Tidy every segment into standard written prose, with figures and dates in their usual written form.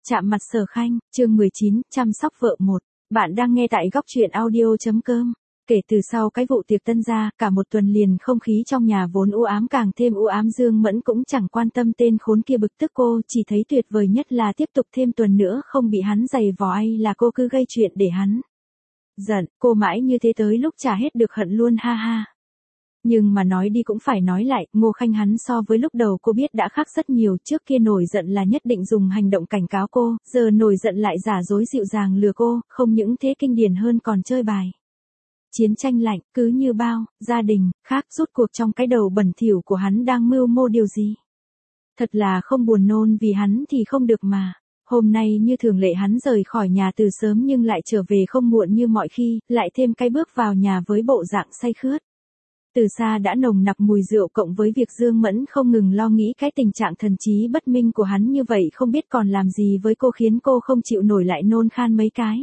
Chạm mặt Sở Khanh, chương 19, chăm sóc vợ 1. Bạn đang nghe tại góc truyện audio.com. Kể từ sau cái vụ tiệc tân gia, cả một tuần liền không khí trong nhà vốn u ám càng thêm u ám. Dương Mẫn cũng chẳng quan tâm tên khốn kia bực tức cô, chỉ thấy tuyệt vời nhất là tiếp tục thêm tuần nữa không bị hắn giày vò, hay là cô cứ gây chuyện để hắn giận, cô mãi như thế tới lúc trả hết được hận luôn, ha ha. Nhưng mà nói đi cũng phải nói lại, Ngô Khanh hắn so với lúc đầu cô biết đã khác rất nhiều. Trước kia nổi giận là nhất định dùng hành động cảnh cáo cô, giờ nổi giận lại giả dối dịu dàng lừa cô, không những thế kinh điển hơn còn chơi bài chiến tranh lạnh, cứ như bao gia đình khác. Rút cuộc trong cái đầu bẩn thỉu của hắn đang mưu mô điều gì? Thật là không buồn nôn vì hắn thì không được mà. Hôm nay như thường lệ hắn rời khỏi nhà từ sớm nhưng lại trở về không muộn như mọi khi, lại thêm cái bước vào nhà với bộ dạng say khướt. Từ xa đã nồng nặc mùi rượu, cộng với việc Dương Mẫn không ngừng lo nghĩ cái tình trạng thần trí bất minh của hắn như vậy không biết còn làm gì với cô, khiến cô không chịu nổi lại nôn khan mấy cái.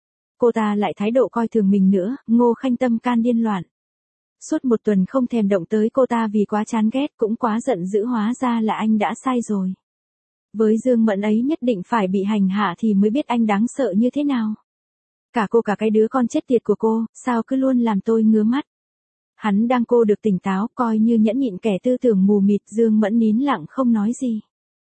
Cô ta lại thái độ coi thường mình nữa. Ngô Khanh tâm can điên loạn. Suốt một tuần không thèm động tới cô ta vì quá chán ghét, cũng quá giận dữ, hóa ra là anh đã sai rồi. Với Dương Mẫn ấy nhất định phải bị hành hạ thì mới biết anh đáng sợ như thế nào. Cả cô cả cái đứa con chết tiệt của cô, sao cứ luôn làm tôi ngứa mắt. Hắn đang cô được tỉnh táo, coi như nhẫn nhịn kẻ tư tưởng mù mịt. Dương Mẫn nín lặng không nói gì.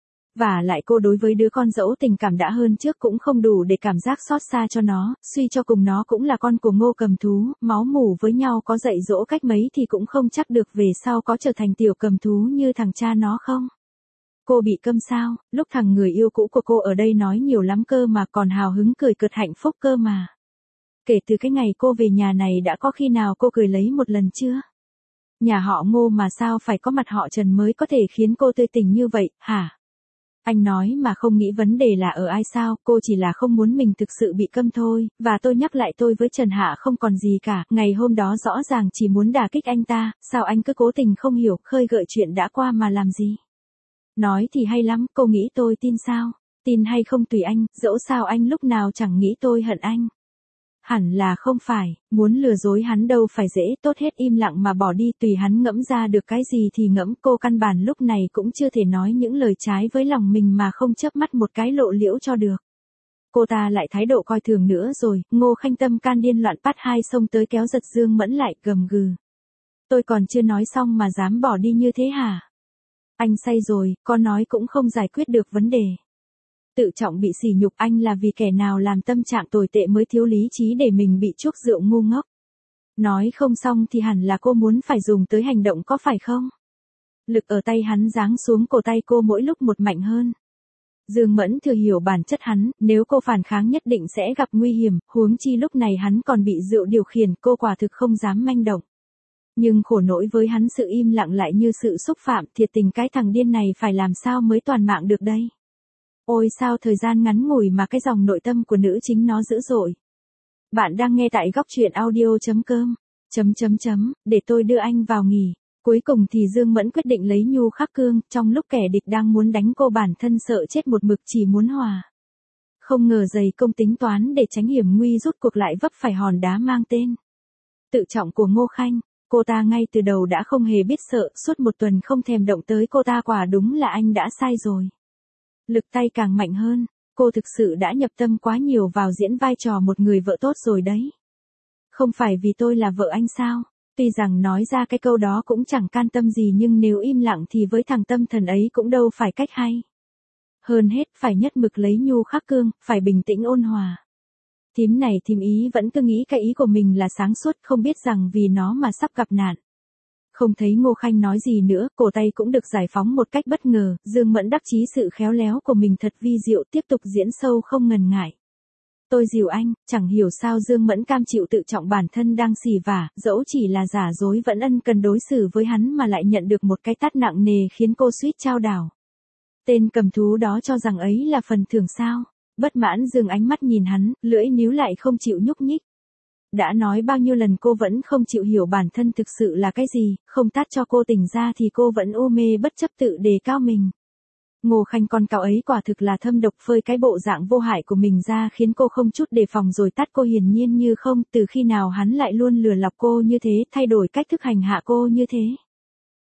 Và lại cô đối với đứa con dẫu tình cảm đã hơn trước cũng không đủ để cảm giác xót xa cho nó, suy cho cùng nó cũng là con của Ngô Cầm Thú, máu mủ với nhau có dạy dỗ cách mấy thì cũng không chắc được về sau có trở thành tiểu cầm thú như thằng cha nó không. Cô bị câm sao? Lúc thằng người yêu cũ của cô ở đây nói nhiều lắm cơ mà, còn hào hứng cười cợt hạnh phúc cơ mà. Kể từ cái ngày cô về nhà này đã có khi nào cô cười lấy một lần chưa? Nhà họ Ngô mà sao phải có mặt họ Trần mới có thể khiến cô tươi tỉnh như vậy, hả? Anh nói mà không nghĩ vấn đề là ở ai sao, cô chỉ là không muốn mình thực sự bị câm thôi, và tôi nhắc lại, tôi với Trần Hạ không còn gì cả, ngày hôm đó rõ ràng chỉ muốn đả kích anh ta, sao anh cứ cố tình không hiểu, khơi gợi chuyện đã qua mà làm gì? Nói thì hay lắm, cô nghĩ tôi tin sao? Tin hay không tùy anh, dẫu sao anh lúc nào chẳng nghĩ tôi hận anh. Hẳn là không phải, muốn lừa dối hắn đâu phải dễ, tốt hết im lặng mà bỏ đi, tùy hắn ngẫm ra được cái gì thì ngẫm. Cô căn bản lúc này cũng chưa thể nói những lời trái với lòng mình mà không chớp mắt một cái lộ liễu cho được. Cô ta lại thái độ coi thường nữa rồi. Ngô Khanh tâm can điên loạn, bắt hai xông tới kéo giật Dương Mẫn lại, gầm gừ. Tôi còn chưa nói xong mà dám bỏ đi như thế hả? Anh say rồi, có nói cũng không giải quyết được vấn đề. Tự trọng bị sỉ nhục, anh là vì kẻ nào làm tâm trạng tồi tệ mới thiếu lý trí để mình bị chuốc rượu ngu ngốc. Nói không xong thì hẳn là cô muốn phải dùng tới hành động có phải không? Lực ở tay hắn giáng xuống cổ tay cô mỗi lúc một mạnh hơn. Dương Mẫn thừa hiểu bản chất hắn, nếu cô phản kháng nhất định sẽ gặp nguy hiểm, huống chi lúc này hắn còn bị rượu điều khiển, cô quả thực không dám manh động. Nhưng khổ nỗi với hắn sự im lặng lại như sự xúc phạm, thiệt tình cái thằng điên này phải làm sao mới toàn mạng được đây? Ôi sao thời gian ngắn ngủi mà cái dòng nội tâm của nữ chính nó dữ dội. Bạn đang nghe tại góc truyện audio.com. Để tôi đưa anh vào nghỉ. Cuối cùng thì Dương Mẫn quyết định lấy nhu khắc cương, trong lúc kẻ địch đang muốn đánh cô bản thân sợ chết một mực chỉ muốn hòa. Không ngờ dày công tính toán để tránh hiểm nguy, rút cuộc lại vấp phải hòn đá mang tên tự trọng của Ngô Khanh. Cô ta ngay từ đầu đã không hề biết sợ, suốt một tuần không thèm động tới cô ta, quả đúng là anh đã sai rồi. Lực tay càng mạnh hơn, cô thực sự đã nhập tâm quá nhiều vào diễn vai trò một người vợ tốt rồi đấy. Không phải vì tôi là vợ anh sao? Tuy rằng nói ra cái câu đó cũng chẳng can tâm gì, nhưng nếu im lặng thì với thằng tâm thần ấy cũng đâu phải cách hay. Hơn hết phải nhất mực lấy nhu khắc cương, phải bình tĩnh ôn hòa. Thím này thím ý vẫn cứ nghĩ cái ý của mình là sáng suốt, không biết rằng vì nó mà sắp gặp nạn. Không thấy Ngô Khanh nói gì nữa, cổ tay cũng được giải phóng một cách bất ngờ. Dương Mẫn đắc chí sự khéo léo của mình thật vi diệu, tiếp tục diễn sâu không ngần ngại. Tôi dìu anh, chẳng hiểu sao Dương Mẫn cam chịu tự trọng bản thân đang xì vả, dẫu chỉ là giả dối vẫn ân cần đối xử với hắn mà lại nhận được một cái tát nặng nề khiến cô suýt chao đảo. Tên cầm thú đó cho rằng ấy là phần thưởng sao? Bất mãn dừng ánh mắt nhìn hắn, lưỡi níu lại không chịu nhúc nhích. Đã nói bao nhiêu lần cô vẫn không chịu hiểu bản thân thực sự là cái gì, không tát cho cô tỉnh ra thì cô vẫn u mê bất chấp tự đề cao mình. Ngô Khanh con cáo ấy quả thực là thâm độc, phơi cái bộ dạng vô hại của mình ra khiến cô không chút đề phòng rồi tát cô hiển nhiên như không. Từ khi nào hắn lại luôn lừa lọc cô như thế, thay đổi cách thức hành hạ cô như thế?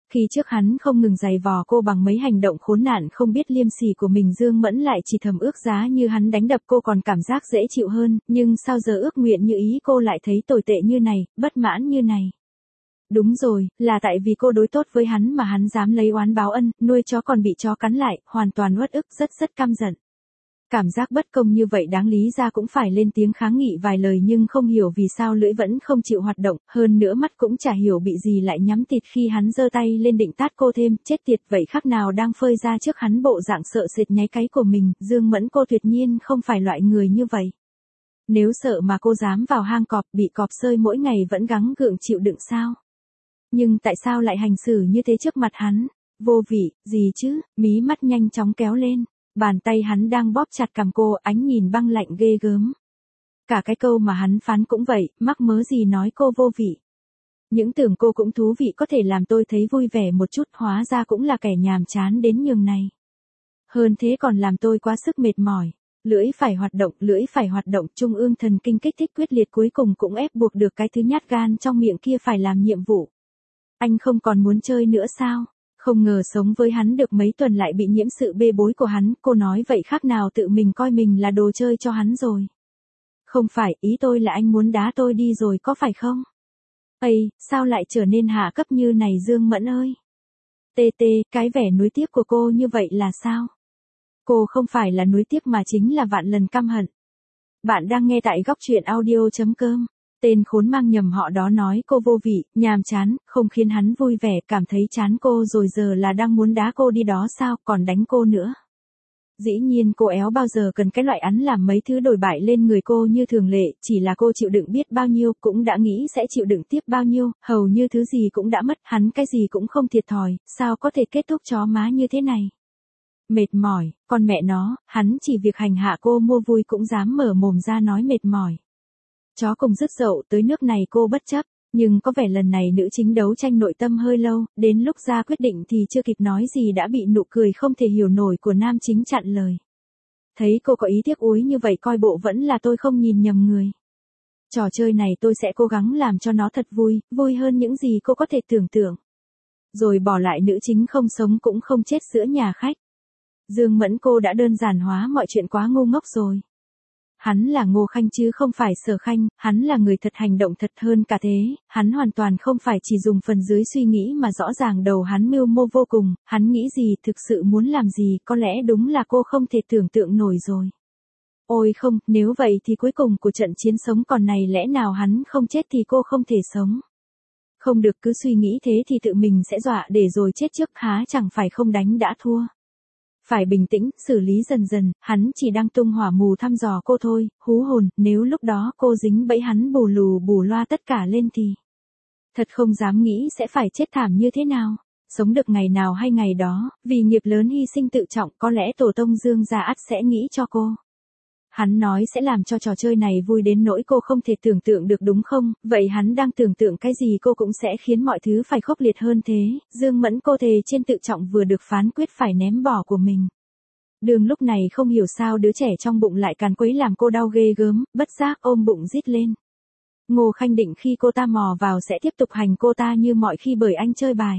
Khi trước hắn không ngừng giày vò cô bằng mấy hành động khốn nạn không biết liêm sỉ của mình, Dương Mẫn lại chỉ thầm ước giá như hắn đánh đập cô còn cảm giác dễ chịu hơn, nhưng sao giờ ước nguyện như ý cô lại thấy tồi tệ như này, bất mãn như này. Đúng rồi, là tại vì cô đối tốt với hắn mà hắn dám lấy oán báo ân, nuôi chó còn bị chó cắn lại, hoàn toàn uất ức, rất căm giận. Cảm giác bất công như vậy đáng lý ra cũng phải lên tiếng kháng nghị vài lời nhưng không hiểu vì sao lưỡi vẫn không chịu hoạt động, hơn nữa mắt cũng chả hiểu bị gì lại nhắm tịt khi hắn giơ tay lên định tát cô thêm, chết tiệt vậy khác nào đang phơi ra trước hắn bộ dạng sợ sệt nháy cáy của mình, Dương Mẫn cô tuyệt nhiên không phải loại người như vậy. Nếu sợ mà cô dám vào hang cọp bị cọp sơi mỗi ngày vẫn gắng gượng chịu đựng sao? Nhưng tại sao lại hành xử như thế trước mặt hắn? Vô vị, gì chứ, mí mắt nhanh chóng kéo lên. Bàn tay hắn đang bóp chặt cằm cô, ánh nhìn băng lạnh ghê gớm. Cả cái câu mà hắn phán cũng vậy, mắc mớ gì nói cô vô vị. Những tưởng cô cũng thú vị có thể làm tôi thấy vui vẻ một chút, hóa ra cũng là kẻ nhàm chán đến nhường này. Hơn thế còn làm tôi quá sức mệt mỏi. Lưỡi phải hoạt động, trung ương thần kinh kích thích quyết liệt cuối cùng cũng ép buộc được cái thứ nhát gan trong miệng kia phải làm nhiệm vụ. Anh không còn muốn chơi nữa sao? Không ngờ sống với hắn được mấy tuần lại bị nhiễm sự bê bối của hắn, cô nói vậy khác nào tự mình coi mình là đồ chơi cho hắn rồi. Không phải, ý tôi là anh muốn đá tôi đi rồi có phải không? Ây, sao lại trở nên hạ cấp như này Dương Mẫn ơi? Cái vẻ nuối tiếc của cô như vậy là sao? Cô không phải là nuối tiếc mà chính là vạn lần căm hận. Bạn đang nghe tại góc truyện audio.com. Tên khốn mang nhầm họ đó nói cô vô vị, nhàm chán, không khiến hắn vui vẻ, cảm thấy chán cô rồi giờ là đang muốn đá cô đi đó sao, còn đánh cô nữa. Dĩ nhiên cô éo bao giờ cần cái loại án làm mấy thứ đổi bại lên người cô như thường lệ, chỉ là cô chịu đựng biết bao nhiêu, cũng đã nghĩ sẽ chịu đựng tiếp bao nhiêu, hầu như thứ gì cũng đã mất, hắn cái gì cũng không thiệt thòi, sao có thể kết thúc chó má như thế này. Mệt mỏi, con mẹ nó, hắn chỉ việc hành hạ cô mua vui cũng dám mở mồm ra nói mệt mỏi. Chó cùng dứt dậu tới nước này cô bất chấp, nhưng có vẻ lần này nữ chính đấu tranh nội tâm hơi lâu, đến lúc ra quyết định thì chưa kịp nói gì đã bị nụ cười không thể hiểu nổi của nam chính chặn lời. Thấy cô có ý tiếc úi như vậy coi bộ vẫn là tôi không nhìn nhầm người. Trò chơi này tôi sẽ cố gắng làm cho nó thật vui, vui hơn những gì cô có thể tưởng tượng. Rồi bỏ lại nữ chính không sống cũng không chết giữa nhà khách. Dương Mẫn cô đã đơn giản hóa mọi chuyện quá ngu ngốc rồi. Hắn là Ngô Khanh chứ không phải Sở Khanh, hắn là người thật hành động thật hơn cả thế, hắn hoàn toàn không phải chỉ dùng phần dưới suy nghĩ mà rõ ràng đầu hắn mưu mô vô cùng, hắn nghĩ gì thực sự muốn làm gì có lẽ đúng là cô không thể tưởng tượng nổi rồi. Ôi không, nếu vậy thì cuối cùng của trận chiến sống còn này lẽ nào hắn không chết thì cô không thể sống. Không được cứ suy nghĩ thế thì tự mình sẽ dọa để rồi chết trước há chẳng phải không đánh đã thua. Phải bình tĩnh, xử lý dần dần, hắn chỉ đang tung hỏa mù thăm dò cô thôi, hú hồn, nếu lúc đó cô dính bẫy hắn bù lù bù loa tất cả lên thì. Thật không dám nghĩ sẽ phải chết thảm như thế nào, sống được ngày nào hay ngày đó, vì nghiệp lớn hy sinh tự trọng có lẽ tổ tông Dương gia ắt sẽ nghĩ cho cô. Hắn nói sẽ làm cho trò chơi này vui đến nỗi cô không thể tưởng tượng được đúng không, vậy hắn đang tưởng tượng cái gì cô cũng sẽ khiến mọi thứ phải khốc liệt hơn thế, Dương Mẫn cô thề trên tự trọng vừa được phán quyết phải ném bỏ của mình. Đường lúc này không hiểu sao đứa trẻ trong bụng lại càn quấy làm cô đau ghê gớm, bất giác ôm bụng rít lên. Ngô Khanh định khi cô ta mò vào sẽ tiếp tục hành cô ta như mọi khi bởi anh chơi bài.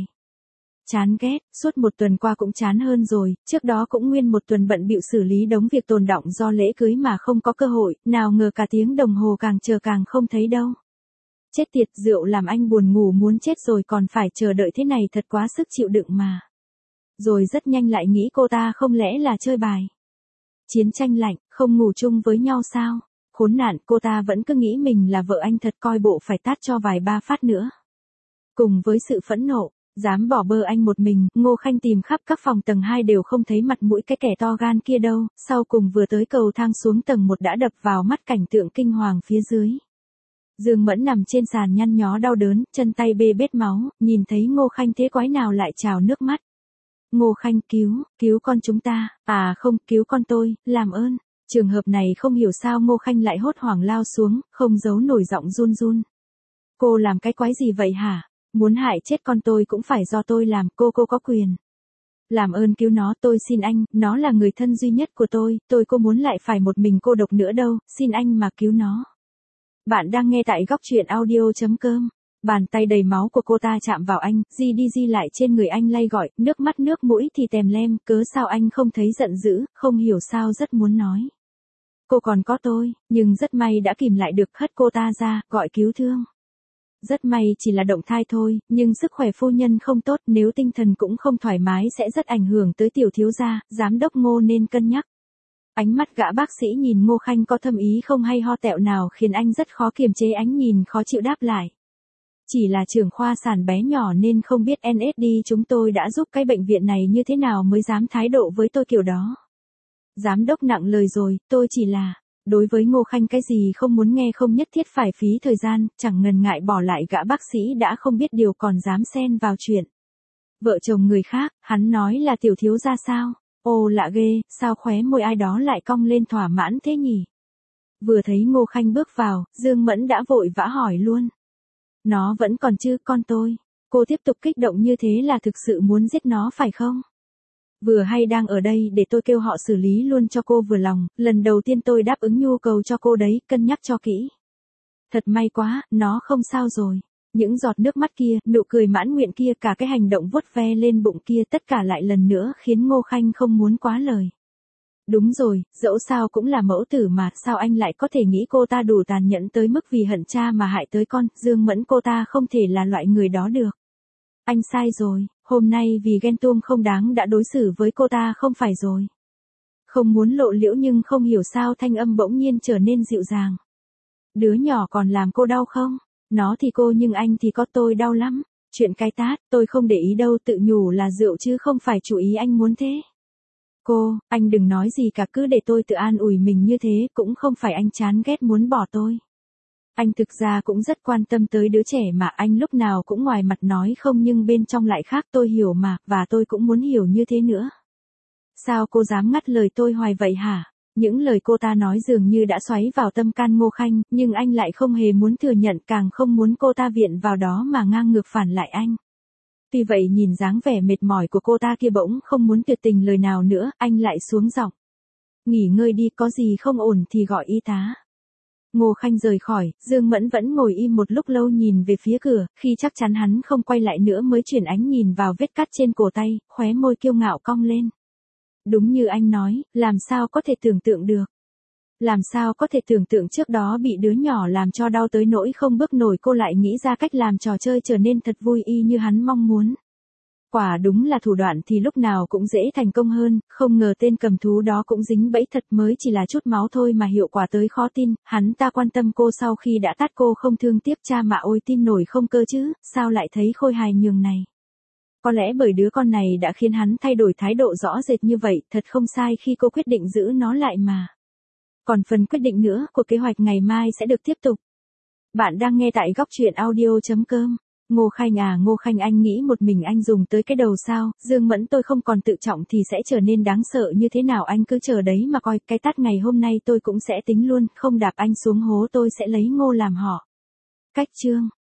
Chán ghét, suốt một tuần qua cũng chán hơn rồi, trước đó cũng nguyên một tuần bận bịu xử lý đống việc tồn đọng do lễ cưới mà không có cơ hội, nào ngờ cả tiếng đồng hồ càng chờ càng không thấy đâu. Chết tiệt, rượu làm anh buồn ngủ muốn chết rồi còn phải chờ đợi thế này thật quá sức chịu đựng mà. Rồi rất nhanh lại nghĩ cô ta không lẽ là chơi bài. Chiến tranh lạnh, không ngủ chung với nhau sao? Khốn nạn, cô ta vẫn cứ nghĩ mình là vợ anh thật coi bộ phải tát cho vài ba phát nữa. Cùng với sự phẫn nộ. Dám bỏ bơ anh một mình, Ngô Khanh tìm khắp các phòng tầng 2 đều không thấy mặt mũi cái kẻ to gan kia đâu, sau cùng vừa tới cầu thang xuống tầng 1 đã đập vào mắt cảnh tượng kinh hoàng phía dưới. Dương Mẫn nằm trên sàn nhăn nhó đau đớn, chân tay bê bết máu, nhìn thấy Ngô Khanh thế quái nào lại trào nước mắt. Ngô Khanh cứu con chúng ta, à không, cứu con tôi, làm ơn. Trường hợp này không hiểu sao Ngô Khanh lại hốt hoảng lao xuống, không giấu nổi giọng run run. Cô làm cái quái gì vậy hả? Muốn hại chết con tôi cũng phải do tôi làm, cô có quyền. Làm ơn cứu nó, tôi xin anh, nó là người thân duy nhất của tôi cô muốn lại phải một mình cô độc nữa đâu, xin anh mà cứu nó. Bạn đang nghe tại góc truyện audio.com. Bàn tay đầy máu của cô ta chạm vào anh, di lại trên người anh lay gọi, nước mắt nước mũi thì tèm lem, cớ sao anh không thấy giận dữ, không hiểu sao rất muốn nói. Cô còn có tôi, nhưng rất may đã kìm lại được, hất cô ta ra, gọi cứu thương. Rất may chỉ là động thai thôi, nhưng sức khỏe phu nhân không tốt, nếu tinh thần cũng không thoải mái sẽ rất ảnh hưởng tới tiểu thiếu gia, giám đốc Ngô nên cân nhắc. Ánh mắt gã bác sĩ nhìn Ngô Khanh có thâm ý không hay ho tẹo nào khiến anh rất khó kiềm chế ánh nhìn khó chịu đáp lại. Chỉ là trưởng khoa sản bé nhỏ nên không biết NSD chúng tôi đã giúp cái bệnh viện này như thế nào mới dám thái độ với tôi kiểu đó. Giám đốc nặng lời rồi, tôi chỉ là... Đối với Ngô Khanh cái gì không muốn nghe không nhất thiết phải phí thời gian, chẳng ngần ngại bỏ lại gã bác sĩ đã không biết điều còn dám xen vào chuyện. Vợ chồng người khác, hắn nói là tiểu thiếu gia sao? Ồ lạ ghê, sao khóe môi ai đó lại cong lên thỏa mãn thế nhỉ? Vừa thấy Ngô Khanh bước vào, Dương Mẫn đã vội vã hỏi luôn. Nó vẫn còn chứ con tôi. Cô tiếp tục kích động như thế là thực sự muốn giết nó phải không? Vừa hay đang ở đây để tôi kêu họ xử lý luôn cho cô vừa lòng, lần đầu tiên tôi đáp ứng nhu cầu cho cô đấy, cân nhắc cho kỹ. Thật may quá, nó không sao rồi. Những giọt nước mắt kia, nụ cười mãn nguyện kia, cả cái hành động vuốt ve lên bụng kia, tất cả lại lần nữa khiến Ngô Khanh không muốn quá lời. Đúng rồi, dẫu sao cũng là mẫu tử mà, sao anh lại có thể nghĩ cô ta đủ tàn nhẫn tới mức vì hận cha mà hại tới con, Dương Mẫn cô ta không thể là loại người đó được. Anh sai rồi, hôm nay vì ghen tuông không đáng đã đối xử với cô ta không phải rồi. Không muốn lộ liễu nhưng không hiểu sao thanh âm bỗng nhiên trở nên dịu dàng. Đứa nhỏ còn làm cô đau không? Nó thì cô nhưng anh thì có tôi đau lắm. Chuyện cái tát, tôi không để ý đâu, tự nhủ là rượu chứ không phải chủ ý anh muốn thế. Cô, anh đừng nói gì cả, cứ để tôi tự an ủi mình như thế, cũng không phải anh chán ghét muốn bỏ tôi. Anh thực ra cũng rất quan tâm tới đứa trẻ mà, anh lúc nào cũng ngoài mặt nói không nhưng bên trong lại khác, tôi hiểu mà, và tôi cũng muốn hiểu như thế nữa. Sao cô dám ngắt lời tôi hoài vậy hả? Những lời cô ta nói dường như đã xoáy vào tâm can Ngô Khanh, nhưng anh lại không hề muốn thừa nhận, càng không muốn cô ta viện vào đó mà ngang ngược phản lại anh. Tuy vậy nhìn dáng vẻ mệt mỏi của cô ta kia bỗng không muốn tuyệt tình lời nào nữa, anh lại xuống giọng. Nghỉ ngơi đi, có gì không ổn thì gọi y tá. Ngô Khanh rời khỏi, Dương Mẫn vẫn ngồi im một lúc lâu nhìn về phía cửa, khi chắc chắn hắn không quay lại nữa mới chuyển ánh nhìn vào vết cắt trên cổ tay, khóe môi kiêu ngạo cong lên. Đúng như anh nói, làm sao có thể tưởng tượng được. Làm sao có thể tưởng tượng trước đó bị đứa nhỏ làm cho đau tới nỗi không bước nổi, cô lại nghĩ ra cách làm trò chơi trở nên thật vui y như hắn mong muốn. Quả đúng là thủ đoạn thì lúc nào cũng dễ thành công hơn, không ngờ tên cầm thú đó cũng dính bẫy thật, mới chỉ là chút máu thôi mà hiệu quả tới khó tin, hắn ta quan tâm cô sau khi đã tát cô không thương tiếc cha mà, ôi tin nổi không cơ chứ, sao lại thấy khôi hài nhường này. Có lẽ bởi đứa con này đã khiến hắn thay đổi thái độ rõ rệt như vậy, thật không sai khi cô quyết định giữ nó lại mà. Còn phần quyết định nữa của kế hoạch ngày mai sẽ được tiếp tục. Bạn đang nghe tại góc truyện audio.com. Ngô Khanh à, Ngô Khanh, anh nghĩ một mình anh dùng tới cái đầu sao? Dương Mẫn, tôi không còn tự trọng thì sẽ trở nên đáng sợ như thế nào, anh cứ chờ đấy mà coi, cái tát ngày hôm nay tôi cũng sẽ tính luôn, không đạp anh xuống hố tôi sẽ lấy Ngô làm họ. Cách chương